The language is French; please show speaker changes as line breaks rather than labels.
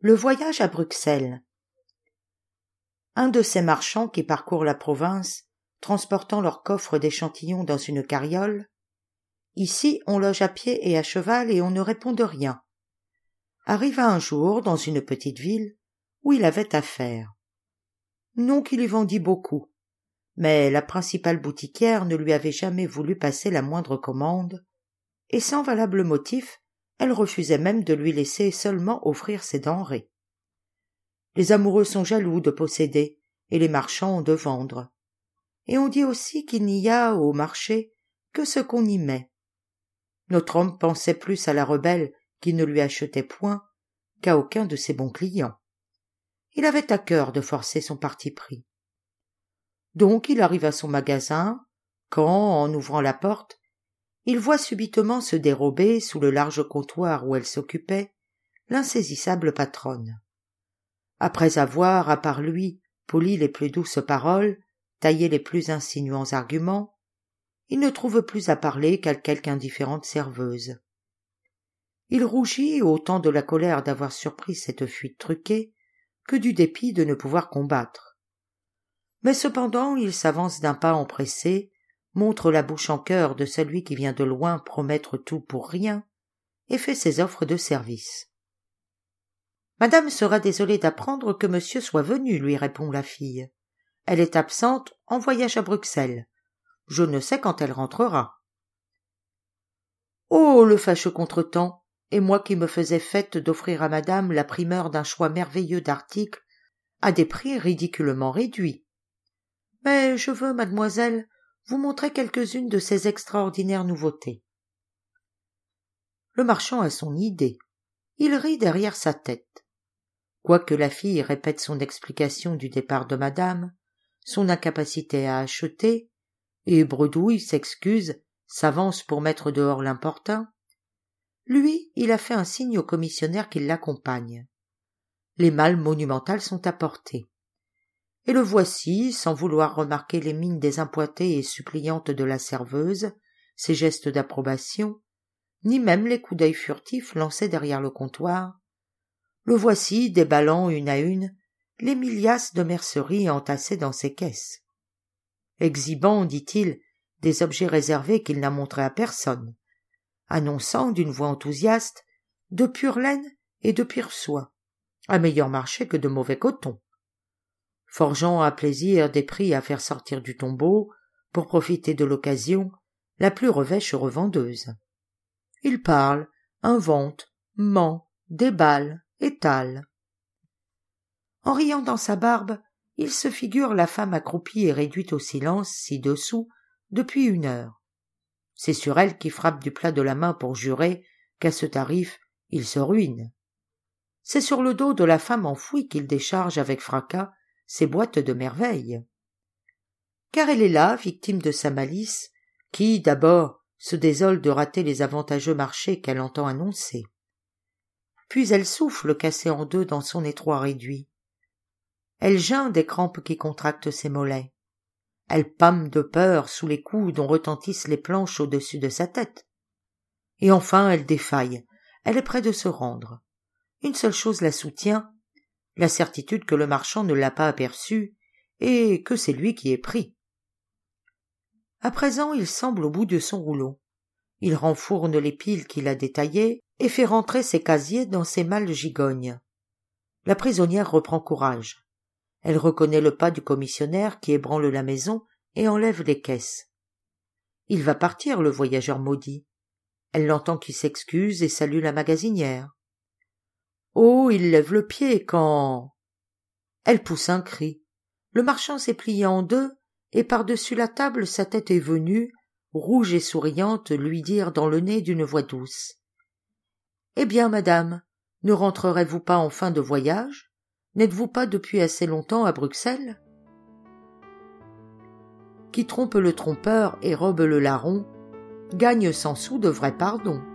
Le voyage à Bruxelles. Un de ces marchands qui parcourent la province, transportant leurs coffres d'échantillons dans une carriole. Ici, on loge à pied et à cheval et on ne répond de rien. Arriva un jour dans une petite ville où il avait affaire. Non qu'il y vendît beaucoup, mais la principale boutiquière ne lui avait jamais voulu passer la moindre commande, et sans valable motif, elle refusait même de lui laisser seulement offrir ses denrées. Les amoureux sont jaloux de posséder, et les marchands de vendre. Et on dit aussi qu'il n'y a, au marché, que ce qu'on y met. Notre homme pensait plus à la rebelle qui ne lui achetait point qu'à aucun de ses bons clients. Il avait à cœur de forcer son parti pris. Donc il arrive à son magasin, quand, en ouvrant la porte, il voit subitement se dérober, sous le large comptoir où elle s'occupait, l'insaisissable patronne. Après avoir, à part lui, poli les plus douces paroles, taillé les plus insinuants arguments, il ne trouve plus à parler qu'à quelque indifférente serveuse. Il rougit autant de la colère d'avoir surpris cette fuite truquée que du dépit de ne pouvoir combattre. Mais cependant il s'avance d'un pas empressé, montre la bouche en cœur de celui qui vient de loin promettre tout pour rien, et fait ses offres de service. « Madame sera désolée d'apprendre que monsieur soit venu, lui répond la fille. Elle est absente, en voyage à Bruxelles. Je ne sais quand elle rentrera. » Oh, le fâcheux contretemps, et moi qui me faisais fête d'offrir à madame la primeur d'un choix merveilleux d'articles à des prix ridiculement réduits. Mais je veux, mademoiselle, vous montrer quelques-unes de ces extraordinaires nouveautés. Le marchand a son idée. Il rit derrière sa tête. Quoique la fille répète son explication du départ de madame, son incapacité à acheter, et bredouille, s'excuse, s'avance pour mettre dehors l'importun, lui, il a fait un signe au commissionnaire qui l'accompagne. Les malles monumentales sont apportées. Et le voici, sans vouloir remarquer les mines désappointées et suppliantes de la serveuse, ses gestes d'approbation, ni même les coups d'œil furtifs lancés derrière le comptoir, le voici déballant une à une les 1000 liasses de mercerie entassées dans ses caisses. Exhibant, dit-il, des objets réservés qu'il n'a montrés à personne, annonçant d'une voix enthousiaste de pure laine et de pure soie, à meilleur marché que de mauvais coton, forgeant à plaisir des prix à faire sortir du tombeau, pour profiter de l'occasion, la plus revêche revendeuse. Il parle, invente, ment, déballe, étale. En riant dans sa barbe, il se figure la femme accroupie et réduite au silence ci-dessous depuis 1 heure. C'est sur elle qu'il frappe du plat de la main pour jurer qu'à ce tarif, il se ruine. C'est sur le dos de la femme enfouie qu'il décharge avec fracas ses boîtes de merveilles. Car elle est là, victime de sa malice, qui, d'abord, se désole de rater les avantageux marchés qu'elle entend annoncer. Puis elle souffle cassée en deux dans son étroit réduit. Elle geint des crampes qui contractent ses mollets. Elle pâme de peur sous les coups dont retentissent les planches au-dessus de sa tête. Et enfin elle défaille, elle est près de se rendre. Une seule chose la soutient, la certitude que le marchand ne l'a pas aperçue et que c'est lui qui est pris. À présent il semble au bout de son rouleau. Il renfourne les piles qu'il a détaillées et fait rentrer ses casiers dans ses malles gigognes. La prisonnière reprend courage. Elle reconnaît le pas du commissionnaire qui ébranle la maison et enlève les caisses. Il va partir, le voyageur maudit. Elle l'entend qui s'excuse et salue la magasinière. Oh, il lève le pied quand... Elle pousse un cri. Le marchand s'est plié en deux, et par-dessus la table sa tête est venue, rouge et souriante, lui dire dans le nez d'une voix douce. « Eh bien, madame, ne rentrerez-vous pas en fin de voyage ? N'êtes-vous pas depuis assez longtemps à Bruxelles ?» Qui trompe le trompeur et robe le larron, gagne 100 sous de vrai pardon.